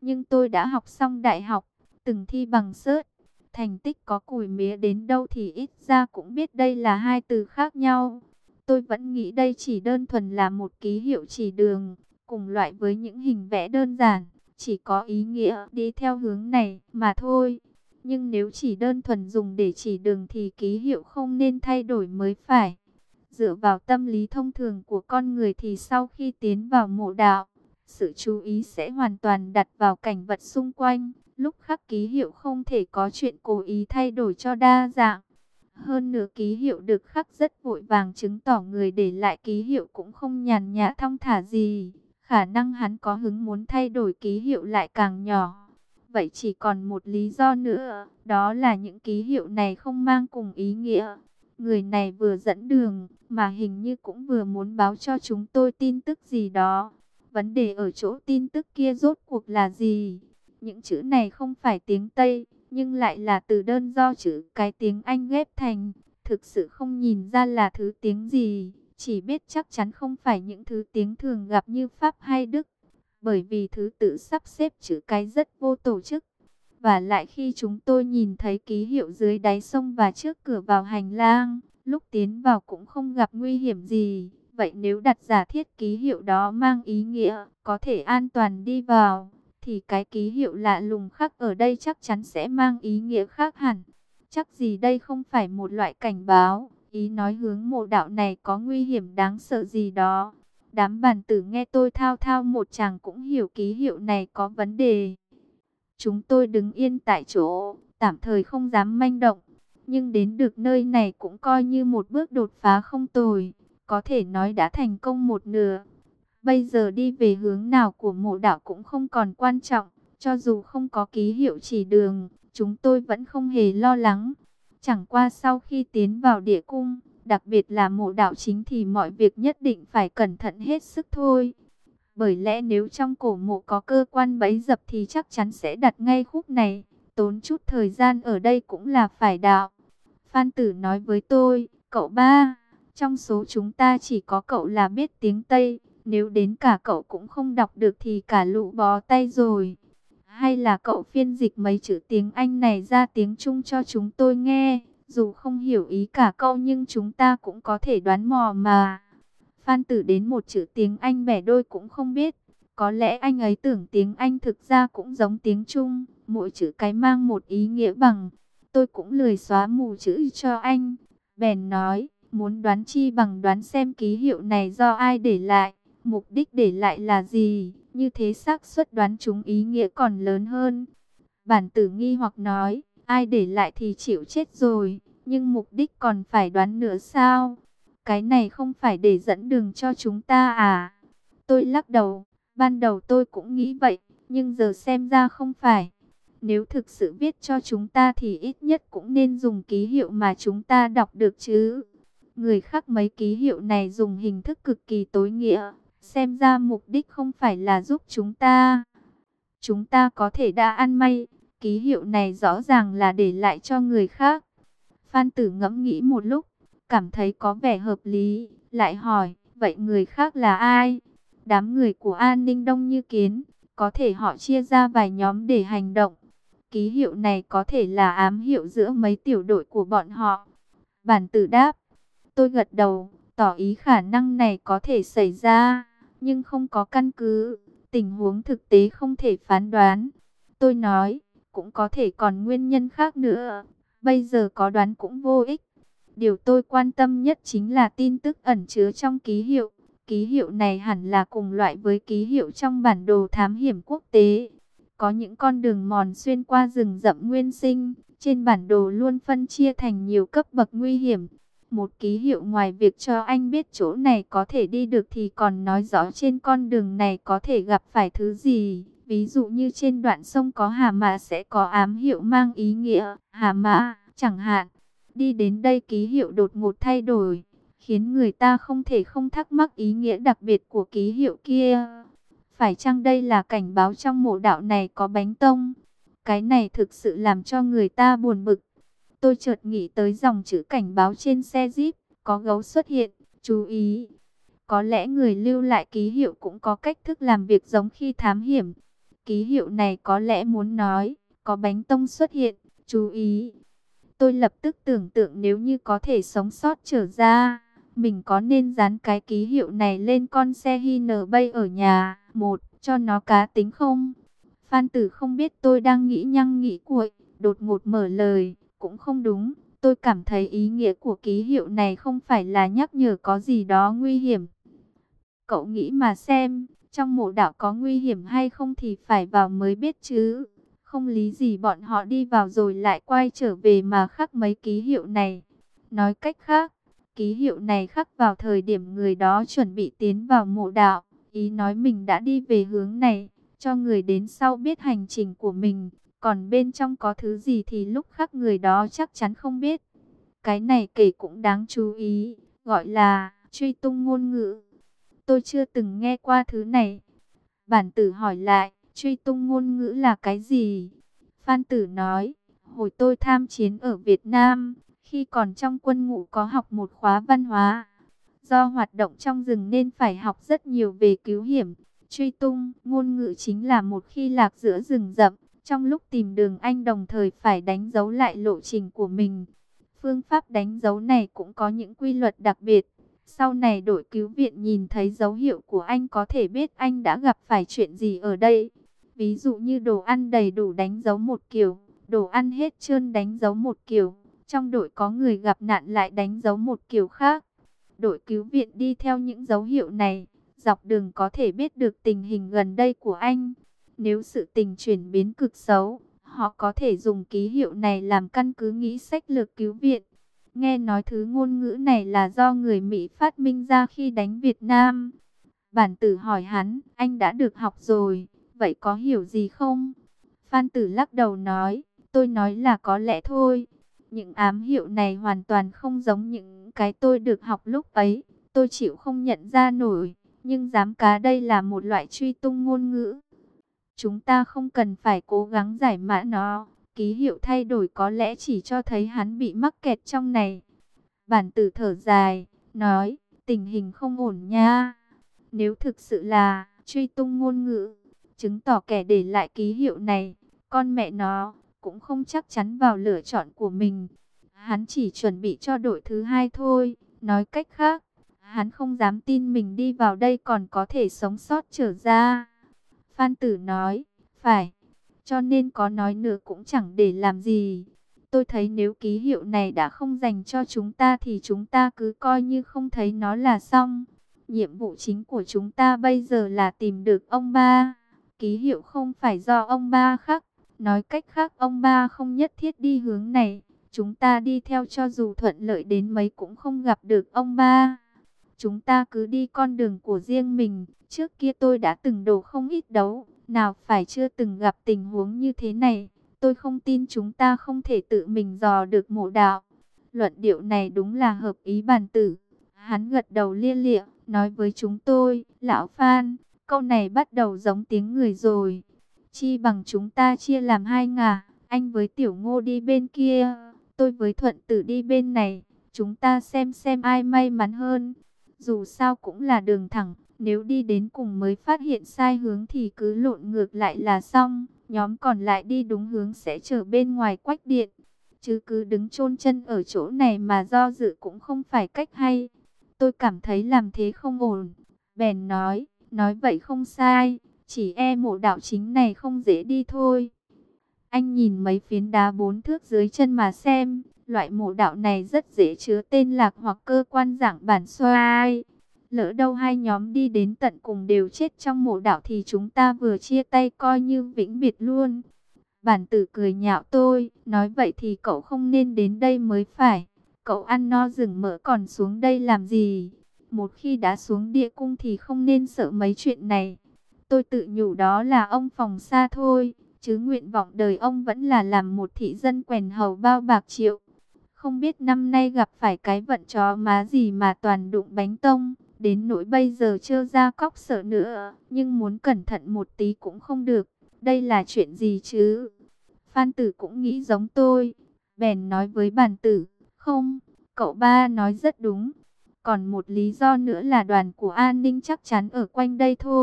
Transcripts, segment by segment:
Nhưng tôi đã học xong đại học, từng thi bằng cert. Thành tích có cùi mía đến đâu thì ít ra cũng biết đây là hai từ khác nhau. Tôi vẫn nghĩ đây chỉ đơn thuần là một ký hiệu chỉ đường, cùng loại với những hình vẽ đơn giản, chỉ có ý nghĩa đi theo hướng này mà thôi. Nhưng nếu chỉ đơn thuần dùng để chỉ đường thì ký hiệu không nên thay đổi mới phải. Dựa vào tâm lý thông thường của con người thì sau khi tiến vào mộ đạo, sự chú ý sẽ hoàn toàn đặt vào cảnh vật xung quanh. Lúc khắc ký hiệu không thể có chuyện cố ý thay đổi cho đa dạng. Hơn nữa ký hiệu được khắc rất vội vàng, chứng tỏ người để lại ký hiệu cũng không nhàn nhã thong thả gì. Khả năng hắn có hứng muốn thay đổi ký hiệu lại càng nhỏ. Vậy chỉ còn một lý do nữa, đó là những ký hiệu này không mang cùng ý nghĩa. Người này vừa dẫn đường, mà hình như cũng vừa muốn báo cho chúng tôi tin tức gì đó. Vấn đề ở chỗ tin tức kia rốt cuộc là gì? Những chữ này không phải tiếng Tây, nhưng lại là từ đơn do chữ cái tiếng Anh ghép thành. Thực sự không nhìn ra là thứ tiếng gì, chỉ biết chắc chắn không phải những thứ tiếng thường gặp như Pháp hay Đức. Bởi vì thứ tự sắp xếp chữ cái rất vô tổ chức. Và lại khi chúng tôi nhìn thấy ký hiệu dưới đáy sông và trước cửa vào hành lang, lúc tiến vào cũng không gặp nguy hiểm gì. Vậy nếu đặt giả thiết ký hiệu đó mang ý nghĩa có thể an toàn đi vào, thì cái ký hiệu lạ lùng khác ở đây chắc chắn sẽ mang ý nghĩa khác hẳn. Chắc gì đây không phải một loại cảnh báo, ý nói hướng mộ đạo này có nguy hiểm đáng sợ gì đó. Đám bàn tử nghe tôi thao thao một chàng cũng hiểu ký hiệu này có vấn đề. Chúng tôi đứng yên tại chỗ, tạm thời không dám manh động. Nhưng đến được nơi này cũng coi như một bước đột phá không tồi, có thể nói đã thành công một nửa. Bây giờ đi về hướng nào của mộ đạo cũng không còn quan trọng, cho dù không có ký hiệu chỉ đường, chúng tôi vẫn không hề lo lắng. Chẳng qua sau khi tiến vào địa cung, đặc biệt là mộ đạo chính thì mọi việc nhất định phải cẩn thận hết sức thôi. Bởi lẽ nếu trong cổ mộ có cơ quan bẫy dập thì chắc chắn sẽ đặt ngay khúc này, tốn chút thời gian ở đây cũng là phải đạo. Phan Tử nói với tôi, cậu ba, trong số chúng ta chỉ có cậu là biết tiếng Tây. Nếu đến cả cậu cũng không đọc được thì cả lũ bó tay rồi. Hay là cậu phiên dịch mấy chữ tiếng Anh này ra tiếng Trung cho chúng tôi nghe. Dù không hiểu ý cả câu nhưng chúng ta cũng có thể đoán mò mà. Phan Tử đến một chữ tiếng Anh bẻ đôi cũng không biết. Có lẽ anh ấy tưởng tiếng Anh thực ra cũng giống tiếng Trung. Mỗi chữ cái mang một ý nghĩa bằng. Tôi cũng lười xóa mù chữ cho anh. Bèn nói, muốn đoán chi bằng đoán xem ký hiệu này do ai để lại. Mục đích để lại là gì? Như thế xác suất đoán chúng ý nghĩa còn lớn hơn. Bản Tử nghi hoặc nói, ai để lại thì chịu chết rồi, nhưng mục đích còn phải đoán nữa sao? Cái này không phải để dẫn đường cho chúng ta à? Tôi lắc đầu, ban đầu tôi cũng nghĩ vậy, nhưng giờ xem ra không phải. Nếu thực sự viết cho chúng ta thì ít nhất cũng nên dùng ký hiệu mà chúng ta đọc được chứ. Người khác mấy ký hiệu này dùng hình thức cực kỳ tối nghĩa. Xem ra mục đích không phải là giúp chúng ta. Chúng ta có thể đã ăn may. Ký hiệu này rõ ràng là để lại cho người khác. Phan Tử ngẫm nghĩ một lúc, cảm thấy có vẻ hợp lý. Lại hỏi, vậy người khác là ai? Đám người của An Ninh đông như kiến. Có thể họ chia ra vài nhóm để hành động. Ký hiệu này có thể là ám hiệu giữa mấy tiểu đội của bọn họ. Bản Tử đáp. Tôi gật đầu, tỏ ý khả năng này có thể xảy ra, nhưng không có căn cứ, tình huống thực tế không thể phán đoán. Tôi nói, cũng có thể còn nguyên nhân khác nữa, bây giờ có đoán cũng vô ích. Điều tôi quan tâm nhất chính là tin tức ẩn chứa trong ký hiệu. Ký hiệu này hẳn là cùng loại với ký hiệu trong bản đồ thám hiểm quốc tế. Có những con đường mòn xuyên qua rừng rậm nguyên sinh, trên bản đồ luôn phân chia thành nhiều cấp bậc nguy hiểm. Một ký hiệu ngoài việc cho anh biết chỗ này có thể đi được thì còn nói rõ trên con đường này có thể gặp phải thứ gì. Ví dụ như trên đoạn sông có hà mã sẽ có ám hiệu mang ý nghĩa hà mã, chẳng hạn. Đi đến đây ký hiệu đột ngột thay đổi, khiến người ta không thể không thắc mắc ý nghĩa đặc biệt của ký hiệu kia. Phải chăng đây là cảnh báo trong mộ đạo này có bánh tông? Cái này thực sự làm cho người ta buồn bực. Tôi chợt nghĩ tới dòng chữ cảnh báo trên xe Jeep, có gấu xuất hiện, chú ý. Có lẽ người lưu lại ký hiệu cũng có cách thức làm việc giống khi thám hiểm. ký hiệu này có lẽ muốn nói, có bánh tông xuất hiện, chú ý. Tôi lập tức tưởng tượng nếu như có thể sống sót trở ra, mình có nên dán cái ký hiệu này lên con xe Hinebay ở nhà, cho nó cá tính không? Phan Tử không biết tôi đang nghĩ nhăng nghĩ cuội, đột ngột mở lời, cũng không đúng. Tôi cảm thấy ý nghĩa của ký hiệu này không phải là nhắc nhở có gì đó nguy hiểm. Cậu nghĩ mà xem, trong mộ đạo có nguy hiểm hay không thì phải vào mới biết chứ. Không lý gì bọn họ đi vào rồi lại quay trở về mà khắc mấy ký hiệu này. Nói cách khác, ký hiệu này khắc vào thời điểm người đó chuẩn bị tiến vào mộ đạo. Ý nói mình đã đi về hướng này, cho người đến sau biết hành trình của mình. Còn bên trong có thứ gì thì lúc khắc người đó chắc chắn không biết. Cái này kể cũng đáng chú ý, gọi là truy tung ngôn ngữ. Tôi chưa từng nghe qua thứ này. Bản Tử hỏi lại, truy tung ngôn ngữ là cái gì? Phan Tử nói, hồi tôi tham chiến ở Việt Nam, khi còn trong quân ngũ có học một khóa văn hóa. Do hoạt động trong rừng nên phải học rất nhiều về cứu hiểm. Truy tung, ngôn ngữ chính là một khi lạc giữa rừng rậm, trong lúc tìm đường anh đồng thời phải đánh dấu lại lộ trình của mình. Phương pháp đánh dấu này cũng có những quy luật đặc biệt. Sau này đội cứu viện nhìn thấy dấu hiệu của anh có thể biết anh đã gặp phải chuyện gì ở đây. Ví dụ như đồ ăn đầy đủ đánh dấu một kiểu, đồ ăn hết trơn đánh dấu một kiểu. Trong đội có người gặp nạn lại đánh dấu một kiểu khác. Đội cứu viện đi theo những dấu hiệu này, dọc đường có thể biết được tình hình gần đây của anh. Nếu sự tình chuyển biến cực xấu, họ có thể dùng ký hiệu này làm căn cứ nghĩ sách lược cứu viện. Nghe nói thứ ngôn ngữ này là do người Mỹ phát minh ra khi đánh Việt Nam. Bản Tử hỏi hắn, anh đã được học rồi, vậy có hiểu gì không? Phan Tử lắc đầu nói, tôi nói là có lẽ thôi. Những ám hiệu này hoàn toàn không giống những cái tôi được học lúc ấy. Tôi chịu không nhận ra nổi, nhưng dám cá đây là một loại truy tung ngôn ngữ. Chúng ta không cần phải cố gắng giải mã nó. Ký hiệu thay đổi có lẽ chỉ cho thấy hắn bị mắc kẹt trong này. Bản Tử thở dài, nói, tình hình không ổn nha. Nếu thực sự là truy tung ngôn ngữ, chứng tỏ kẻ để lại ký hiệu này, con mẹ nó, cũng không chắc chắn vào lựa chọn của mình. Hắn chỉ chuẩn bị cho đội thứ hai thôi. Nói cách khác, hắn không dám tin mình đi vào đây còn có thể sống sót trở ra. Phan Tử nói, phải, cho nên có nói nữa cũng chẳng để làm gì. Tôi thấy nếu ký hiệu này đã không dành cho chúng ta thì chúng ta cứ coi như không thấy nó là xong. Nhiệm vụ chính của chúng ta bây giờ là tìm được ông ba. Ký hiệu không phải do ông ba khắc. Nói cách khác ông ba không nhất thiết đi hướng này. Chúng ta đi theo cho dù thuận lợi đến mấy cũng không gặp được ông ba. Chúng ta cứ đi con đường của riêng mình. Trước kia tôi đã từng đổ không ít đấu. Nào phải chưa từng gặp tình huống như thế này. Tôi không tin chúng ta không thể tự mình dò được mộ đạo. Luận điệu này đúng là hợp ý Bản Tử. Hắn gật đầu lia lịa, nói với chúng tôi, lão Phan, câu này bắt đầu giống tiếng người rồi. Chi bằng chúng ta chia làm hai ngả, anh với Tiểu Ngô đi bên kia, tôi với Thuận Tử đi bên này. Chúng ta xem ai may mắn hơn. Dù sao cũng là đường thẳng, nếu đi đến cùng mới phát hiện sai hướng thì cứ lộn ngược lại là xong. Nhóm còn lại đi đúng hướng sẽ chờ bên ngoài quách điện. Chứ cứ đứng chôn chân ở chỗ này mà do dự cũng không phải cách hay. Tôi cảm thấy làm thế không ổn. Bèn nói vậy không sai. Chỉ mộ đạo chính này không dễ đi thôi. Anh nhìn mấy phiến đá 4 thước dưới chân mà xem. Loại mộ đạo này rất dễ chứa tên lạc hoặc cơ quan dạng bản xoay. Lỡ đâu hai nhóm đi đến tận cùng đều chết trong mộ đạo thì chúng ta vừa chia tay coi như vĩnh biệt luôn. Bản Tử cười nhạo tôi, nói vậy thì cậu không nên đến đây mới phải. Cậu ăn no rừng mỡ còn xuống đây làm gì? Một khi đã xuống địa cung thì không nên sợ mấy chuyện này. Tôi tự nhủ đó là ông phòng xa thôi, chứ nguyện vọng đời ông vẫn là làm một thị dân quèn hầu bao bạc triệu. Không biết năm nay gặp phải cái vận chó má gì mà toàn đụng bánh tông. Đến nỗi bây giờ trơ ra cóc sợ nữa, nhưng muốn cẩn thận một tí cũng không được. Đây là chuyện gì chứ? Phan Tử cũng nghĩ giống tôi, bèn nói với Bản Tử, không, cậu ba nói rất đúng. Còn một lý do nữa là đoàn của an ninh chắc chắn ở quanh đây thôi.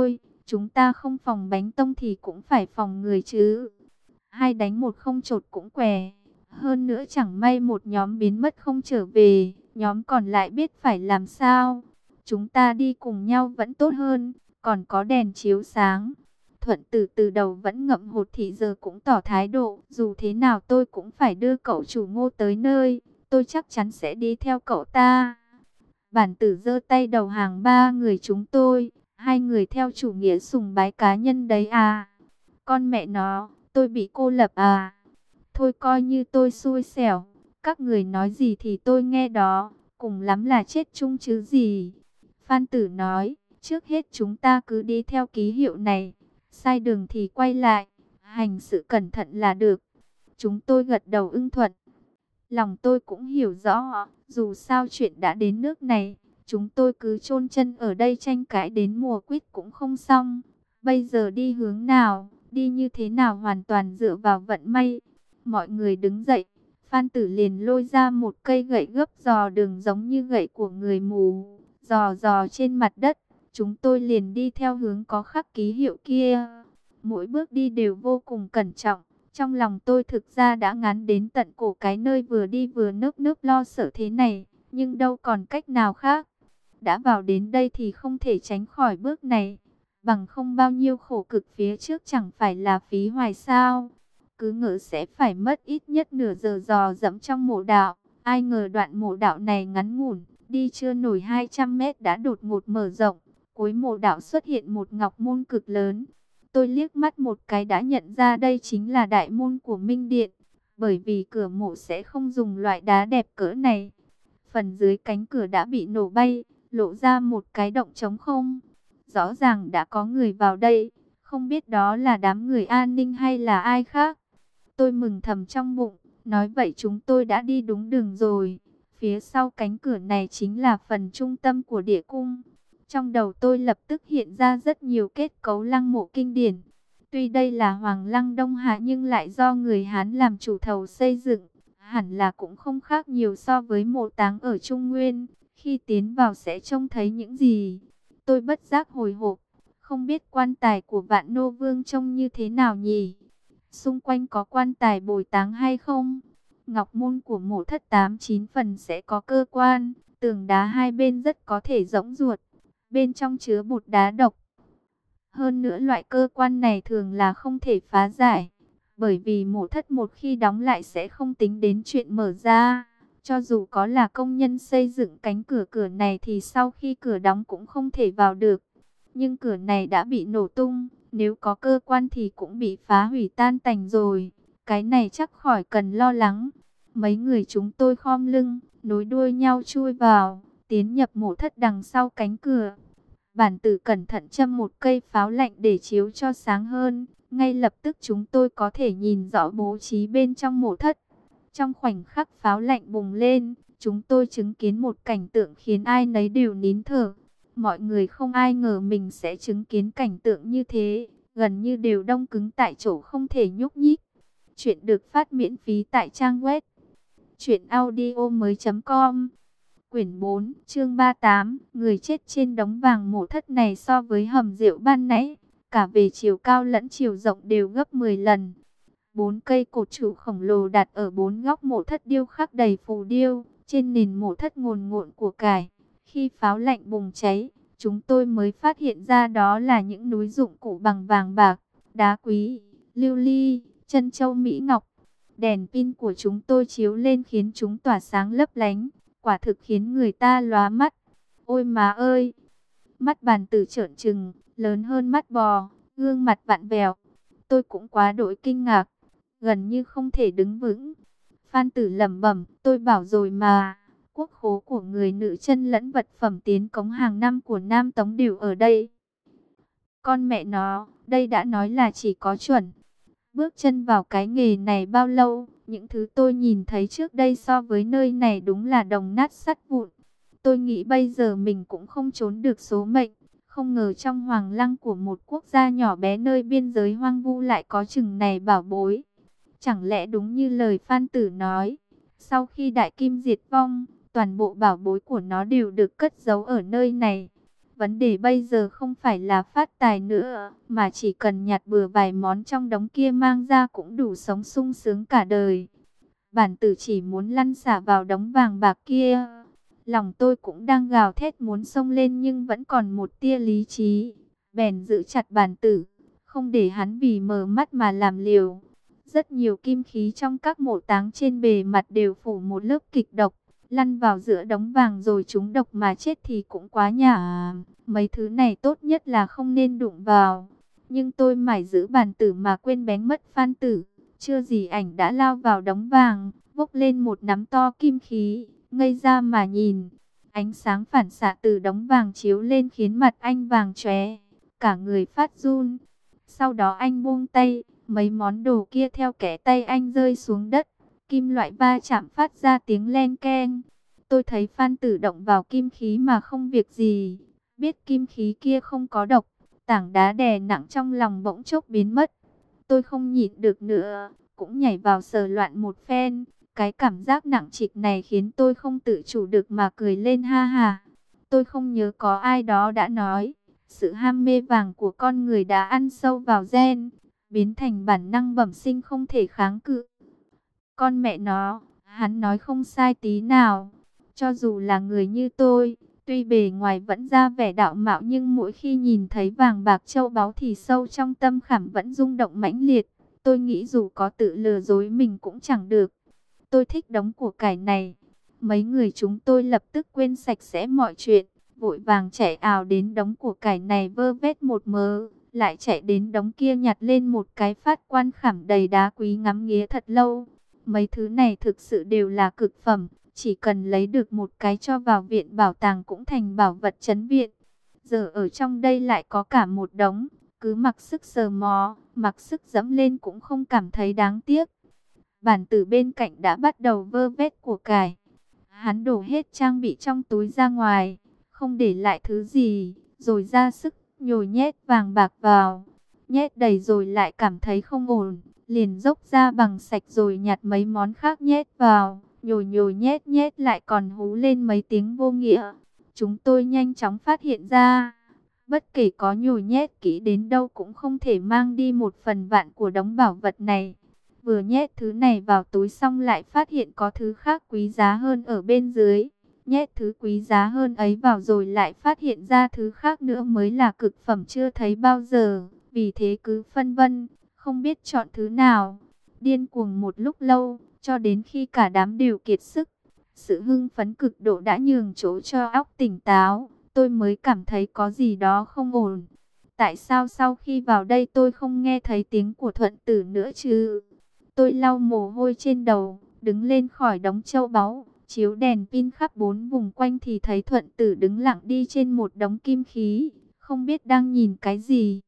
Chúng ta không phòng bánh tông thì cũng phải phòng người chứ. Hai đánh một không chột cũng què. Hơn nữa chẳng may một nhóm biến mất không trở về, nhóm còn lại biết phải làm sao. Chúng ta đi cùng nhau vẫn tốt hơn, còn có đèn chiếu sáng. Thuận Tử từ đầu vẫn ngậm hột thì giờ cũng tỏ thái độ. Dù thế nào tôi cũng phải đưa cậu chủ Ngô tới nơi. Tôi chắc chắn sẽ đi theo cậu ta. Bản Tử giơ tay đầu hàng ba người chúng tôi. Hai người theo chủ nghĩa sùng bái cá nhân đấy à. Con mẹ nó, tôi bị cô lập à. Thôi coi như tôi xui xẻo. Các người nói gì thì tôi nghe đó. Cùng lắm là chết chung chứ gì. Phan Tử nói, trước hết chúng ta cứ đi theo ký hiệu này. Sai đường thì quay lại. Hành sự cẩn thận là được. Chúng tôi gật đầu ưng thuận. Lòng tôi cũng hiểu rõ. Dù sao chuyện đã đến nước này. Chúng tôi cứ chôn chân ở đây tranh cãi đến mùa quýt cũng không xong. Bây giờ đi hướng nào, đi như thế nào hoàn toàn dựa vào vận may. Mọi người đứng dậy. Phan Tử liền lôi ra một cây gậy gấp dò đường giống như gậy của người mù. Dò dò trên mặt đất. Chúng tôi liền đi theo hướng có khắc ký hiệu kia. Mỗi bước đi đều vô cùng cẩn trọng. Trong lòng tôi thực ra đã ngán đến tận cổ cái nơi vừa đi vừa nơm nớp lo sợ thế này. Nhưng đâu còn cách nào khác. Đã vào đến đây thì không thể tránh khỏi bước này. Bằng không bao nhiêu khổ cực phía trước chẳng phải là phí hoài sao. Cứ ngỡ sẽ phải mất ít nhất nửa giờ dò dẫm trong mộ đạo. Ai ngờ đoạn mộ đạo này ngắn ngủn, đi chưa nổi 200 mét đã đột ngột mở rộng. Cuối mộ đạo xuất hiện một ngọc môn cực lớn. Tôi liếc mắt một cái đã nhận ra đây chính là đại môn của Minh Điện. Bởi vì cửa mộ sẽ không dùng loại đá đẹp cỡ này. Phần dưới cánh cửa đã bị nổ bay, lộ ra một cái động trống không. Rõ ràng đã có người vào đây, không biết đó là đám người an ninh hay là ai khác. Tôi mừng thầm trong bụng, nói vậy chúng tôi đã đi đúng đường rồi. Phía sau cánh cửa này chính là phần trung tâm của địa cung. Trong đầu tôi lập tức hiện ra rất nhiều kết cấu lăng mộ kinh điển. Tuy đây là Hoàng lăng Đông Hà nhưng lại do người Hán làm chủ thầu xây dựng. Hẳn là cũng không khác nhiều so với mộ táng ở Trung Nguyên. Khi tiến vào sẽ trông thấy những gì? Tôi bất giác hồi hộp. Không biết quan tài của Vạn Nô Vương trông như thế nào nhỉ? Xung quanh có quan tài bồi táng hay không? Ngọc môn của mộ thất 8-9 phần sẽ có cơ quan. Tường đá hai bên rất có thể rỗng ruột. Bên trong chứa bột đá độc. Hơn nữa loại cơ quan này thường là không thể phá giải. Bởi vì mộ thất một khi đóng lại sẽ không tính đến chuyện mở ra. Cho dù có là công nhân xây dựng cánh cửa này thì sau khi cửa đóng cũng không thể vào được. Nhưng cửa này đã bị nổ tung. Nếu có cơ quan thì cũng bị phá hủy tan tành rồi. Cái này chắc khỏi cần lo lắng. Mấy người chúng tôi khom lưng, nối đuôi nhau chui vào, tiến nhập mộ thất đằng sau cánh cửa. Bản Tử cẩn thận châm một cây pháo lạnh để chiếu cho sáng hơn. Ngay lập tức chúng tôi có thể nhìn rõ bố trí bên trong mộ thất. Trong khoảnh khắc pháo lạnh bùng lên, chúng tôi chứng kiến một cảnh tượng khiến ai nấy đều nín thở. Mọi người không ai ngờ mình sẽ chứng kiến cảnh tượng như thế, gần như đều đông cứng tại chỗ không thể nhúc nhích. Chuyện được phát miễn phí tại trang web truyệnaudiomoi.com. Quyển 4, chương 38, người chết trên đống vàng mộ thất này so với hầm rượu ban nãy, cả về chiều cao lẫn chiều rộng đều gấp 10 lần. 4 cây cột trụ khổng lồ đặt ở 4 góc mộ thất điêu khắc đầy phù điêu, trên nền mộ thất ngồn ngộn của cải. Khi pháo lạnh bùng cháy, chúng tôi mới phát hiện ra đó là những núi dụng cụ bằng vàng bạc, đá quý, lưu ly, trân châu mỹ ngọc. Đèn pin của chúng tôi chiếu lên khiến chúng tỏa sáng lấp lánh, quả thực khiến người ta lóa mắt. Ôi má ơi! Mắt Bản Tử trợn trừng, lớn hơn mắt bò, gương mặt vặn vẹo. Tôi cũng quá đỗi kinh ngạc, gần như không thể đứng vững. Phan Tử lẩm bẩm, tôi bảo rồi mà, quốc khố của người nữ chân lẫn vật phẩm tiến cống hàng năm của Nam Tống đều ở đây. Con mẹ nó, đây đã nói là chỉ có chuẩn. Bước chân vào cái nghề này bao lâu, những thứ tôi nhìn thấy trước đây so với nơi này đúng là đồng nát sắt vụn. Tôi nghĩ bây giờ mình cũng không trốn được số mệnh. Không ngờ trong hoàng lăng của một quốc gia nhỏ bé nơi biên giới hoang vu lại có chừng này bảo bối. Chẳng lẽ đúng như lời Phan Tử nói, sau khi đại kim diệt vong, toàn bộ bảo bối của nó đều được cất giấu ở nơi này. Vấn đề bây giờ không phải là phát tài nữa, mà chỉ cần nhặt bừa vài món trong đống kia mang ra cũng đủ sống sung sướng cả đời. Bản tử chỉ muốn lăn xả vào đống vàng bạc kia. Lòng tôi cũng đang gào thét muốn xông lên nhưng vẫn còn một tia lý trí. Bèn giữ chặt bản tử, không để hắn vì mờ mắt mà làm liều. Rất nhiều kim khí trong các mộ táng trên bề mặt đều phủ một lớp kịch độc. Lăn vào giữa đống vàng rồi trúng độc mà chết thì cũng quá nhả. Mấy thứ này tốt nhất là không nên đụng vào. Nhưng tôi mải giữ bản tử mà quên bén mất Phan Tử. Chưa gì ảnh đã lao vào đống vàng, bốc lên một nắm to kim khí, ngây ra mà nhìn. Ánh sáng phản xạ từ đống vàng chiếu lên khiến mặt anh vàng chóe, cả người phát run. Sau đó anh buông tay, mấy món đồ kia theo kẽ tay anh rơi xuống đất. Kim loại va chạm phát ra tiếng len keng. Tôi thấy Phan Tử động vào kim khí mà không việc gì. Biết kim khí kia không có độc, tảng đá đè nặng trong lòng bỗng chốc biến mất. Tôi không nhịn được nữa, cũng nhảy vào sờ loạn một phen. Cái cảm giác nặng trịch này khiến tôi không tự chủ được mà cười lên ha ha. Tôi không nhớ có ai đó đã nói, sự ham mê vàng của con người đã ăn sâu vào gen, biến thành bản năng bẩm sinh không thể kháng cự. Con mẹ nó, hắn nói không sai tí nào. Cho dù là người như tôi, tuy bề ngoài vẫn ra vẻ đạo mạo nhưng mỗi khi nhìn thấy vàng bạc châu báu thì sâu trong tâm khảm vẫn rung động mãnh liệt. Tôi nghĩ dù có tự lừa dối mình cũng chẳng được. Tôi thích đống của cải này. Mấy người chúng tôi lập tức quên sạch sẽ mọi chuyện, vội vàng chạy ào đến đống của cải này vơ vét một mớ, lại chạy đến đống kia nhặt lên một cái phát quan khảm đầy đá quý ngắm nghía thật lâu. Mấy thứ này thực sự đều là cực phẩm, chỉ cần lấy được một cái cho vào viện bảo tàng cũng thành bảo vật trấn viện. Giờ ở trong đây lại có cả một đống, cứ mặc sức sờ mó, mặc sức dẫm lên cũng không cảm thấy đáng tiếc. Bản tử bên cạnh đã bắt đầu vơ vét của cải. Hắn đổ hết trang bị trong túi ra ngoài, không để lại thứ gì, rồi ra sức nhồi nhét vàng bạc vào. Nhét đầy rồi lại cảm thấy không ổn, liền dốc ra bằng sạch rồi nhặt mấy món khác nhét vào, nhồi nhồi nhét nhét lại còn hú lên mấy tiếng vô nghĩa. Chúng tôi nhanh chóng phát hiện ra, bất kể có nhồi nhét kỹ đến đâu cũng không thể mang đi một phần vạn của đống bảo vật này. Vừa nhét thứ này vào túi xong lại phát hiện có thứ khác quý giá hơn ở bên dưới. Nhét thứ quý giá hơn ấy vào rồi lại phát hiện ra thứ khác nữa mới là cực phẩm chưa thấy bao giờ. Vì thế cứ phân vân, không biết chọn thứ nào. Điên cuồng một lúc lâu, cho đến khi cả đám đều kiệt sức. Sự hưng phấn cực độ đã nhường chỗ cho óc tỉnh táo. Tôi mới cảm thấy có gì đó không ổn. Tại sao sau khi vào đây tôi không nghe thấy tiếng của Thuận Tử nữa chứ? Tôi lau mồ hôi trên đầu, đứng lên khỏi đống châu báu, chiếu đèn pin khắp bốn vùng quanh thì thấy Thuận Tử đứng lặng đi trên một đống kim khí, không biết đang nhìn cái gì.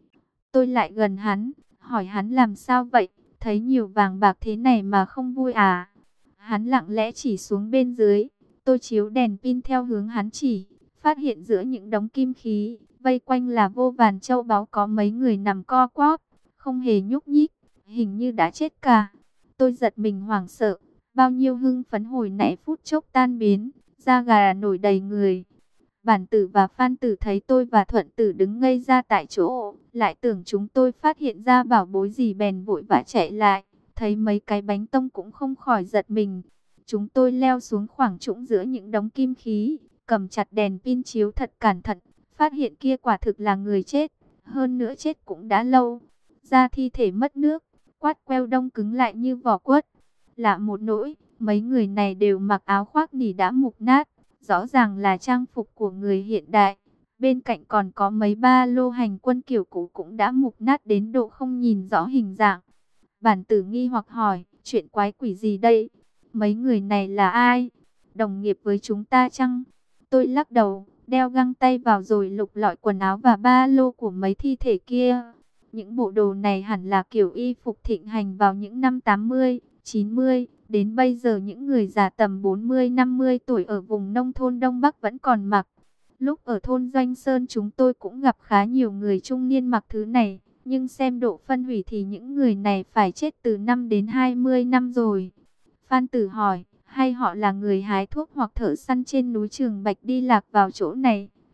Tôi lại gần hắn, hỏi hắn làm sao vậy, thấy nhiều vàng bạc thế này mà không vui à? Hắn lặng lẽ chỉ xuống bên dưới, tôi chiếu đèn pin theo hướng hắn chỉ, phát hiện giữa những đống kim khí, vây quanh là vô vàn châu báu có mấy người nằm co quắp, không hề nhúc nhích, hình như đã chết cả. Tôi giật mình hoảng sợ, bao nhiêu hưng phấn hồi nãy phút chốc tan biến, da gà nổi đầy người. Bản tử và Phan Tử thấy tôi và Thuận Tử đứng ngây ra tại chỗ, lại tưởng chúng tôi phát hiện ra bảo bối gì bèn vội vã chạy lại, thấy mấy cái bánh tông cũng không khỏi giật mình. Chúng tôi leo xuống khoảng trũng giữa những đống kim khí, cầm chặt đèn pin chiếu thật cẩn thận, phát hiện kia quả thực là người chết, hơn nữa chết cũng đã lâu. Da thi thể mất nước, quát queo đông cứng lại như vỏ quất. Lạ một nỗi, mấy người này đều mặc áo khoác nỉ đã mục nát, rõ ràng là trang phục của người hiện đại. Bên cạnh còn có mấy ba lô hành quân kiểu cũ cũng đã mục nát đến độ không nhìn rõ hình dạng. Bản tử nghi hoặc hỏi, chuyện quái quỷ gì đây? Mấy người này là ai? Đồng nghiệp với chúng ta chăng? Tôi lắc đầu, đeo găng tay vào rồi lục lọi quần áo và ba lô của mấy thi thể kia. Những bộ đồ này hẳn là kiểu y phục thịnh hành vào những năm 80, 90. Đến bây giờ những người già tầm 40-50 tuổi ở vùng nông thôn Đông Bắc vẫn còn mặc. Lúc ở thôn Doanh Sơn chúng tôi cũng gặp khá nhiều người trung niên mặc thứ này. Nhưng xem độ phân hủy thì những người này phải chết từ 5 đến 20 năm rồi. Phan Tử hỏi, hay họ là người hái thuốc hoặc thợ săn trên núi Trường Bạch đi lạc vào chỗ này?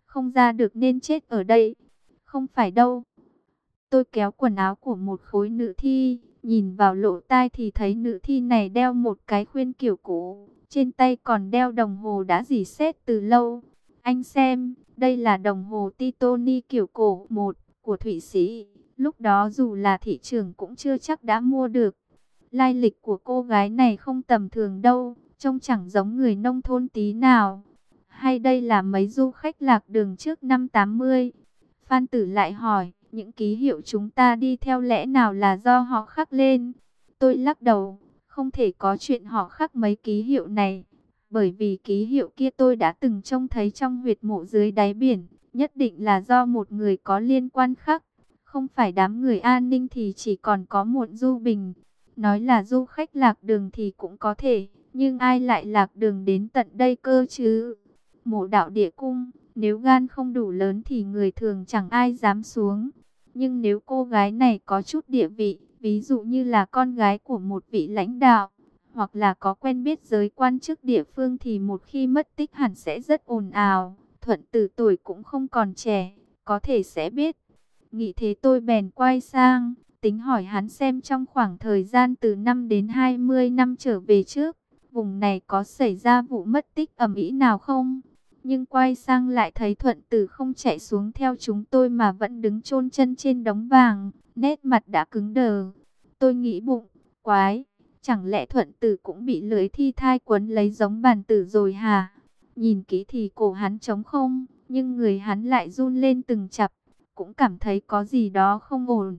không ra được nên chết ở đây. Không phải đâu. Tôi kéo quần áo của một khối nữ thi, nhìn vào lỗ tai thì thấy nữ thi này đeo một cái khuyên kiểu cũ, trên tay còn đeo đồng hồ đã rỉ sét từ lâu. Anh xem, đây là đồng hồ Titoni kiểu cổ một của Thụy Sĩ, lúc đó dù là thị trường cũng chưa chắc đã mua được. Lai lịch của cô gái này không tầm thường đâu, trông chẳng giống người nông thôn tí nào. Hay đây là mấy du khách lạc đường trước năm 80? Phan Tử lại hỏi, những ký hiệu chúng ta đi theo lẽ nào là do họ khắc lên? Tôi lắc đầu, không thể có chuyện họ khắc mấy ký hiệu này. Bởi vì ký hiệu kia tôi đã từng trông thấy trong huyệt mộ dưới đáy biển, nhất định là do một người có liên quan khắc. Không phải đám người an ninh thì chỉ còn có Muộn Du Bình. Nói là du khách lạc đường thì cũng có thể, nhưng ai lại lạc đường đến tận đây cơ chứ? Mộ Đạo Địa Cung, nếu gan không đủ lớn thì người thường chẳng ai dám xuống. Nhưng nếu cô gái này có chút địa vị, ví dụ như là con gái của một vị lãnh đạo, hoặc là có quen biết giới quan chức địa phương thì một khi mất tích hẳn sẽ rất ồn ào. Thuận Tử tuổi cũng không còn trẻ, có thể sẽ biết. Nghĩ thế tôi bèn quay sang, tính hỏi hắn xem trong khoảng thời gian từ 5 đến 20 năm trở về trước, vùng này có xảy ra vụ mất tích ầm ĩ nào không? Nhưng quay sang lại thấy Thuận Tử không chạy xuống theo chúng tôi mà vẫn đứng chôn chân trên đống vàng, nét mặt đã cứng đờ. Tôi nghĩ bụng, quái, chẳng lẽ Thuận Tử cũng bị lưỡi thi thai quấn lấy giống Bàn Tử rồi hả? Nhìn kỹ thì cổ hắn trống không, nhưng người hắn lại run lên từng chập, cũng cảm thấy có gì đó không ổn.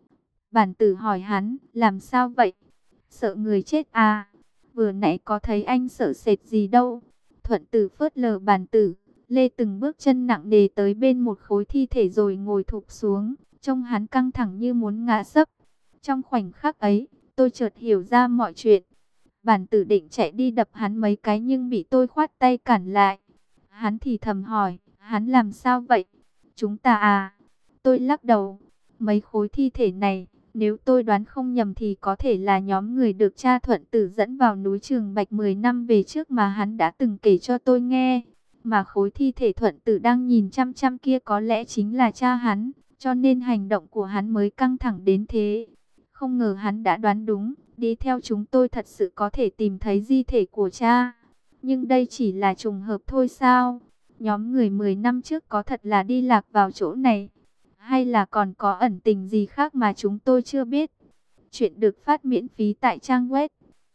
Bàn Tử hỏi hắn, làm sao vậy? Sợ người chết à? Vừa nãy có thấy anh sợ sệt gì đâu. Thuận Tử phớt lờ Bàn Tử, lê từng bước chân nặng nề tới bên một khối thi thể rồi ngồi thụp xuống, trông hắn căng thẳng như muốn ngã sấp. Trong khoảnh khắc ấy, tôi chợt hiểu ra mọi chuyện. Bàn Tử định chạy đi đập hắn mấy cái nhưng bị tôi khoát tay cản lại. Hắn thì thầm hỏi, hắn làm sao vậy? Chúng ta à? Tôi lắc đầu, mấy khối thi thể này, nếu tôi đoán không nhầm thì có thể là nhóm người được cha Thuận Tử dẫn vào núi Trường Bạch 10 năm về trước mà hắn đã từng kể cho tôi nghe. Mà khối thi thể Thuận Tử đang nhìn chăm chăm kia có lẽ chính là cha hắn, cho nên hành động của hắn mới căng thẳng đến thế. Không ngờ hắn đã đoán đúng, đi theo chúng tôi thật sự có thể tìm thấy di thể của cha. Nhưng đây chỉ là trùng hợp thôi sao? Nhóm người 10 năm trước có thật là đi lạc vào chỗ này, hay là còn có ẩn tình gì khác mà chúng tôi chưa biết? Chuyện được phát miễn phí tại trang web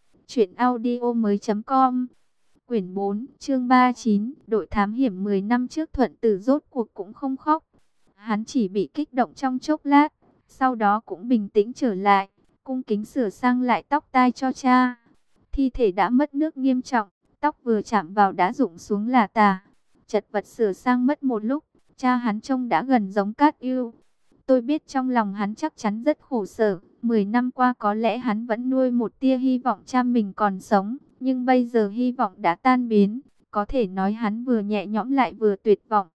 truyệnaudiomoi.com. Quyển 4, chương 39, đội thám hiểm 10 năm trước Thuận Tử rốt cuộc cũng không khóc. Hắn chỉ bị kích động trong chốc lát, sau đó cũng bình tĩnh trở lại, cung kính sửa sang lại tóc tai cho cha. Thi thể đã mất nước nghiêm trọng, tóc vừa chạm vào đã rụng xuống là tà. Chật vật sửa sang mất một lúc, cha hắn trông đã gần giống Cát Ưu. Tôi biết trong lòng hắn chắc chắn rất khổ sở. 10 năm qua có lẽ hắn vẫn nuôi một tia hy vọng cha mình còn sống. Nhưng bây giờ hy vọng đã tan biến. Có thể nói hắn vừa nhẹ nhõm lại vừa tuyệt vọng.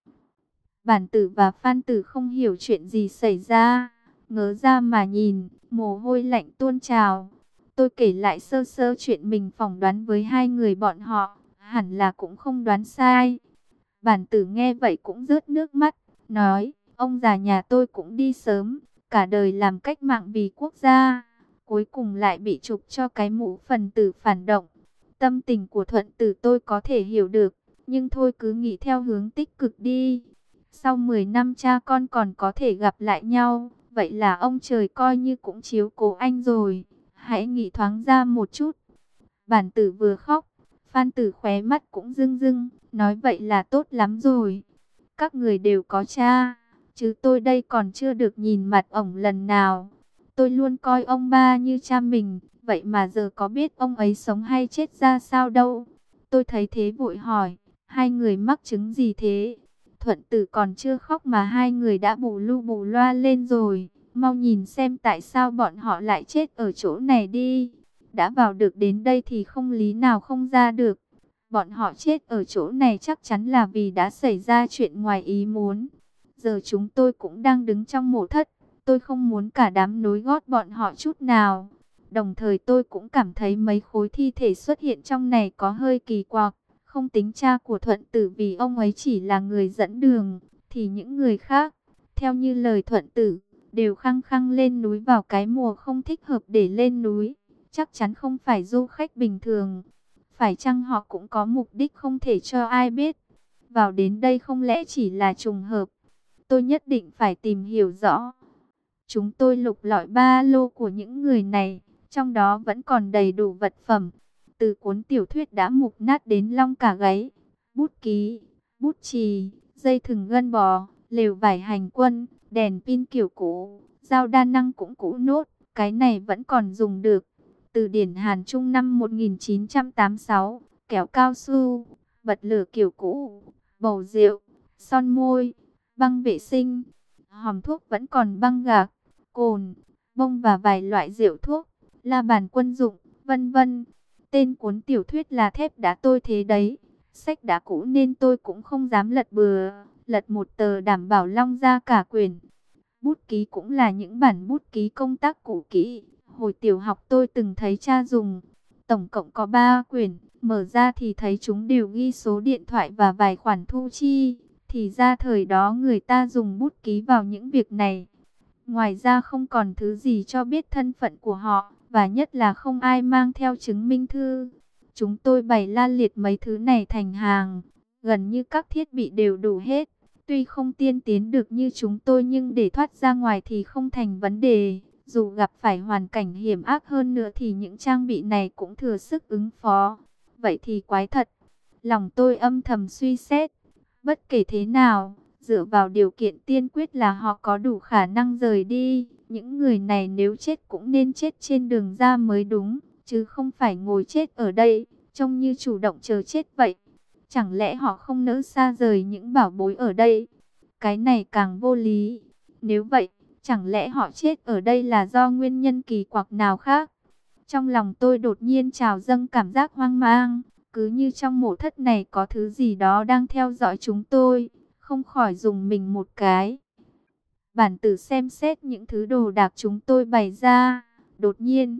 Bản Tử và Phan Tử không hiểu chuyện gì xảy ra. Ngớ ra mà nhìn, mồ hôi lạnh tuôn trào. Tôi kể lại sơ sơ chuyện mình phỏng đoán với hai người bọn họ. Hẳn là cũng không đoán sai. Bản Tử nghe vậy cũng rớt nước mắt, nói, ông già nhà tôi cũng đi sớm, cả đời làm cách mạng vì quốc gia, cuối cùng lại bị chụp cho cái mũ phần tử phản động. Tâm tình của Thuận Tử tôi có thể hiểu được, nhưng thôi cứ nghĩ theo hướng tích cực đi. Sau 10 năm cha con còn có thể gặp lại nhau, vậy là ông trời coi như cũng chiếu cố anh rồi, hãy nghĩ thoáng ra một chút. Bản Tử vừa khóc, Phan Tử khóe mắt cũng rưng rưng, nói vậy là tốt lắm rồi. Các người đều có cha, chứ tôi đây còn chưa được nhìn mặt ổng lần nào. Tôi luôn coi ông ba như cha mình, vậy mà giờ có biết ông ấy sống hay chết ra sao đâu. Tôi thấy thế vội hỏi, hai người mắc chứng gì thế? Thuận Tử còn chưa khóc mà hai người đã bù lu bù loa lên rồi. Mau nhìn xem tại sao bọn họ lại chết ở chỗ này đi. Đã vào được đến đây thì không lý nào không ra được. Bọn họ chết ở chỗ này chắc chắn là vì đã xảy ra chuyện ngoài ý muốn. Giờ chúng tôi cũng đang đứng trong mộ thất. Tôi không muốn cả đám nối gót bọn họ chút nào. Đồng thời tôi cũng cảm thấy mấy khối thi thể xuất hiện trong này có hơi kỳ quặc. Không tính cha của Thuận Tử vì ông ấy chỉ là người dẫn đường, thì những người khác, theo như lời Thuận Tử, đều khăng khăng lên núi vào cái mùa không thích hợp để lên núi. Chắc chắn không phải du khách bình thường. Phải chăng họ cũng có mục đích không thể cho ai biết? Vào đến đây không lẽ chỉ là trùng hợp? Tôi nhất định phải tìm hiểu rõ. Chúng tôi lục lọi ba lô của những người này, trong đó vẫn còn đầy đủ vật phẩm. Từ cuốn tiểu thuyết đã mục nát đến long cả gáy, bút ký, bút chì, dây thừng gân bò, lều vải hành quân, đèn pin kiểu cũ, dao đa năng cũng cũ nốt, cái này vẫn còn dùng được. Từ điển Hàn Trung năm 1986, kéo cao su, bật lửa kiểu cũ, bầu rượu, son môi, băng vệ sinh, hòm thuốc vẫn còn băng gạc, cồn, bông và vài loại rượu thuốc, la bàn quân dụng, vân vân. Tên cuốn tiểu thuyết là Thép Đá Tôi Thế Đấy. Sách đã cũ nên tôi cũng không dám lật bừa, lật một tờ đảm bảo long ra cả quyển. Bút ký cũng là những bản bút ký công tác cũ kỹ, hồi tiểu học tôi từng thấy cha dùng. Tổng cộng có 3 quyển, mở ra thì thấy chúng đều ghi số điện thoại và vài khoản thu chi. Thì ra thời đó người ta dùng bút ký vào những việc này. Ngoài ra không còn thứ gì cho biết thân phận của họ, và nhất là không ai mang theo chứng minh thư. Chúng tôi bày la liệt mấy thứ này thành hàng, gần như các thiết bị đều đủ hết. Tuy không tiên tiến được như chúng tôi nhưng để thoát ra ngoài thì không thành vấn đề. Dù gặp phải hoàn cảnh hiểm ác hơn nữa thì những trang bị này cũng thừa sức ứng phó. Vậy thì quái thật. Lòng tôi âm thầm suy xét. Bất kể thế nào, dựa vào điều kiện tiên quyết là họ có đủ khả năng rời đi. Những người này nếu chết cũng nên chết trên đường ra mới đúng, chứ không phải ngồi chết ở đây, trông như chủ động chờ chết vậy. Chẳng lẽ họ không nỡ xa rời những bảo bối ở đây? Cái này càng vô lý. Nếu vậy, chẳng lẽ họ chết ở đây là do nguyên nhân kỳ quặc nào khác? Trong lòng tôi đột nhiên trào dâng cảm giác hoang mang. Cứ như trong mộ thất này có thứ gì đó đang theo dõi chúng tôi. Không khỏi dùng mình một cái. Bản tử xem xét những thứ đồ đạc chúng tôi bày ra. Đột nhiên,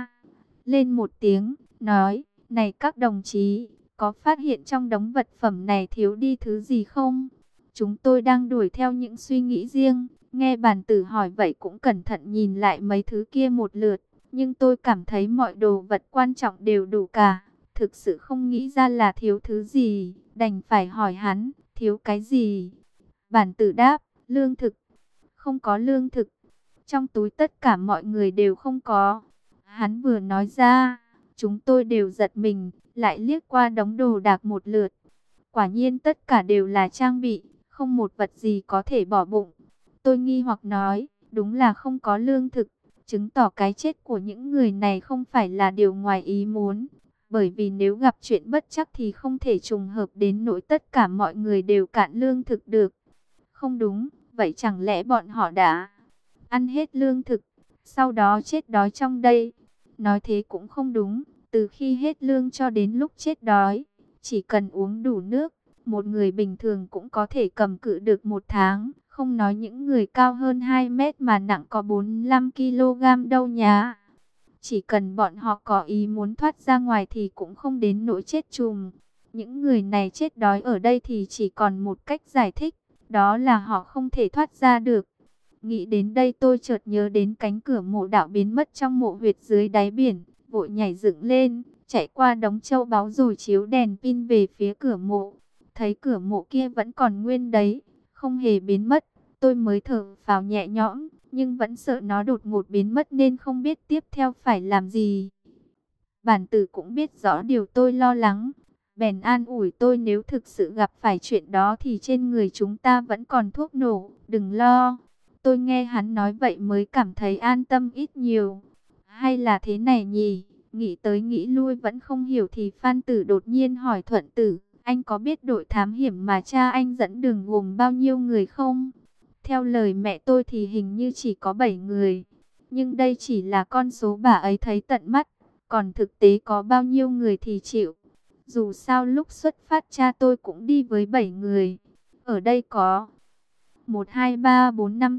lên một tiếng, nói, này các đồng chí, có phát hiện trong đống vật phẩm này thiếu đi thứ gì không? Chúng tôi đang đuổi theo những suy nghĩ riêng. Nghe bản tử hỏi vậy cũng cẩn thận nhìn lại mấy thứ kia một lượt. Nhưng tôi cảm thấy mọi đồ vật quan trọng đều đủ cả. Thực sự không nghĩ ra là thiếu thứ gì. Đành phải hỏi hắn, thiếu cái gì? Bản tử đáp, lương thực. Không có lương thực. Trong túi tất cả mọi người đều không có. Hắn vừa nói ra, chúng tôi đều giật mình, lại liếc qua đống đồ đạc một lượt. Quả nhiên tất cả đều là trang bị, không một vật gì có thể bỏ bụng. Tôi nghi hoặc nói, đúng là không có lương thực, chứng tỏ cái chết của những người này không phải là điều ngoài ý muốn. Bởi vì nếu gặp chuyện bất trắc thì không thể trùng hợp đến nỗi tất cả mọi người đều cạn lương thực được. Không đúng, vậy chẳng lẽ bọn họ đã ăn hết lương thực, sau đó chết đói trong đây? Nói thế cũng không đúng, từ khi hết lương cho đến lúc chết đói, chỉ cần uống đủ nước, một người bình thường cũng có thể cầm cự được 1 tháng. Không nói những người cao hơn 2 mét mà nặng có 45 kg đâu nhá. Chỉ cần bọn họ có ý muốn thoát ra ngoài thì cũng không đến nỗi chết chùm. Những người này chết đói ở đây thì chỉ còn một cách giải thích, đó là họ không thể thoát ra được. Nghĩ đến đây tôi chợt nhớ đến cánh cửa mộ đạo biến mất trong mộ huyệt dưới đáy biển, vội nhảy dựng lên, chạy qua đống châu báu rồi chiếu đèn pin về phía cửa mộ. Thấy cửa mộ kia vẫn còn nguyên đấy, không hề biến mất, tôi mới thở phào nhẹ nhõm, nhưng vẫn sợ nó đột ngột biến mất nên không biết tiếp theo phải làm gì. Bản tử cũng biết rõ điều tôi lo lắng, bèn an ủi tôi nếu thực sự gặp phải chuyện đó thì trên người chúng ta vẫn còn thuốc nổ, đừng lo. Tôi nghe hắn nói vậy mới cảm thấy an tâm ít nhiều. Hay là thế này nhỉ? Nghĩ tới nghĩ lui vẫn không hiểu thì Phan Tử đột nhiên hỏi Thuận Tử, anh có biết đội thám hiểm mà cha anh dẫn đường gồm bao nhiêu người không? Theo lời mẹ tôi thì hình như chỉ có 7 người. Nhưng đây chỉ là con số bà ấy thấy tận mắt. Còn thực tế có bao nhiêu người thì chịu. Dù sao lúc xuất phát cha tôi cũng đi với 7 người. Ở đây có 1, 2, 3, 4, 5,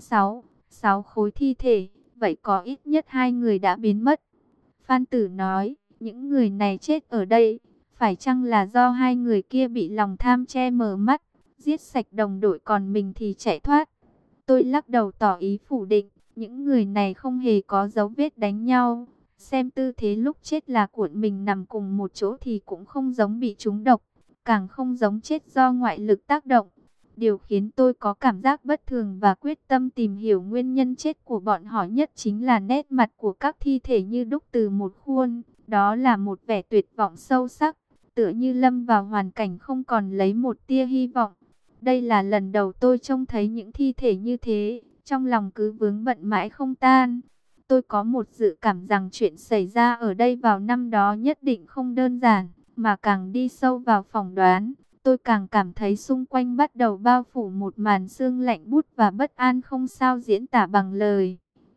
6 khối thi thể. Vậy có ít nhất 2 người đã biến mất. Phan Tử nói, những người này chết ở đây. Phải chăng là do hai người kia bị lòng tham che mờ mắt, giết sạch đồng đội còn mình thì chạy thoát? Tôi lắc đầu tỏ ý phủ định, những người này không hề có dấu vết đánh nhau. Xem tư thế lúc chết là cuộn mình nằm cùng một chỗ thì cũng không giống bị trúng độc, càng không giống chết do ngoại lực tác động. Điều khiến tôi có cảm giác bất thường và quyết tâm tìm hiểu nguyên nhân chết của bọn họ nhất chính là nét mặt của các thi thể như đúc từ một khuôn. Đó là một vẻ tuyệt vọng sâu sắc, tựa như lâm vào hoàn cảnh không còn lấy một tia hy vọng. Đây là lần đầu tôi trông thấy những thi thể như thế, trong lòng cứ vướng bận mãi không tan. Tôi có một dự cảm rằng chuyện xảy ra ở đây vào năm đó nhất định không đơn giản, mà càng đi sâu vào phỏng đoán, tôi càng cảm thấy xung quanh bắt đầu bao phủ một màn sương lạnh buốt và bất an không sao diễn tả bằng lời.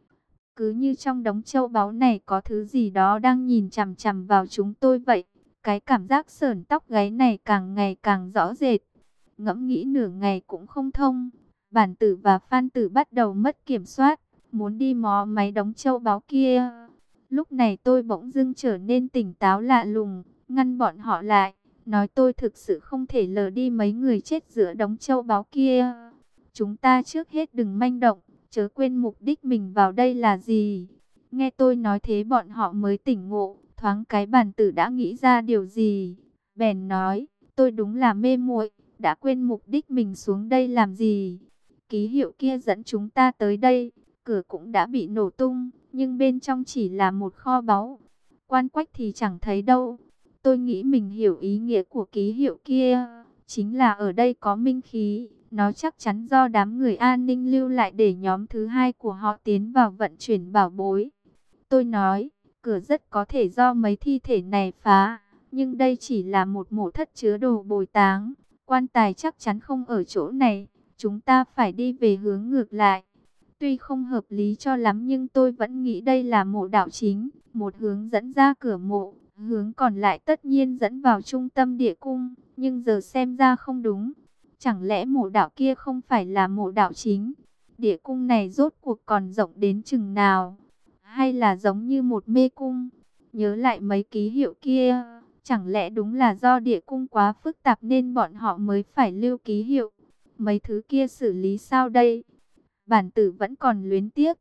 Cứ như trong đống châu báu này có thứ gì đó đang nhìn chằm chằm vào chúng tôi vậy. Cái cảm giác sởn tóc gáy này càng ngày càng rõ rệt. Ngẫm nghĩ nửa ngày cũng không thông. Bản tử và Phan Tử bắt đầu mất kiểm soát, muốn đi mò máy đống châu báu kia. Lúc này tôi bỗng dưng trở nên tỉnh táo lạ lùng, ngăn bọn họ lại, nói tôi thực sự không thể lờ đi mấy người chết giữa đống châu báu kia. Chúng ta trước hết đừng manh động, chớ quên mục đích mình vào đây là gì. Nghe tôi nói thế bọn họ mới tỉnh ngộ, thoáng cái Bản tử đã nghĩ ra điều gì. Bèn nói, tôi đúng là mê muội, đã quên mục đích mình xuống đây làm gì. Ký hiệu kia dẫn chúng ta tới đây, cửa cũng đã bị nổ tung, nhưng bên trong chỉ là một kho báu. Quan quách thì chẳng thấy đâu. Tôi nghĩ mình hiểu ý nghĩa của ký hiệu kia, chính là ở đây có minh khí. Nó chắc chắn do đám người an ninh lưu lại để nhóm thứ hai của họ tiến vào vận chuyển bảo bối. Tôi nói, cửa rất có thể do mấy thi thể này phá, nhưng đây chỉ là một mộ thất chứa đồ bồi táng. Quan tài chắc chắn không ở chỗ này, chúng ta phải đi về hướng ngược lại. Tuy không hợp lý cho lắm nhưng tôi vẫn nghĩ đây là mộ đạo chính, một hướng dẫn ra cửa mộ, hướng còn lại tất nhiên dẫn vào trung tâm địa cung, nhưng giờ xem ra không đúng. Chẳng lẽ mộ đạo kia không phải là mộ đạo chính? Địa cung này rốt cuộc còn rộng đến chừng nào? Hay là giống như một mê cung? Nhớ lại mấy ký hiệu kia, chẳng lẽ đúng là do địa cung quá phức tạp nên bọn họ mới phải lưu ký hiệu? Mấy thứ kia xử lý sao đây? Bản tử vẫn còn luyến tiếc.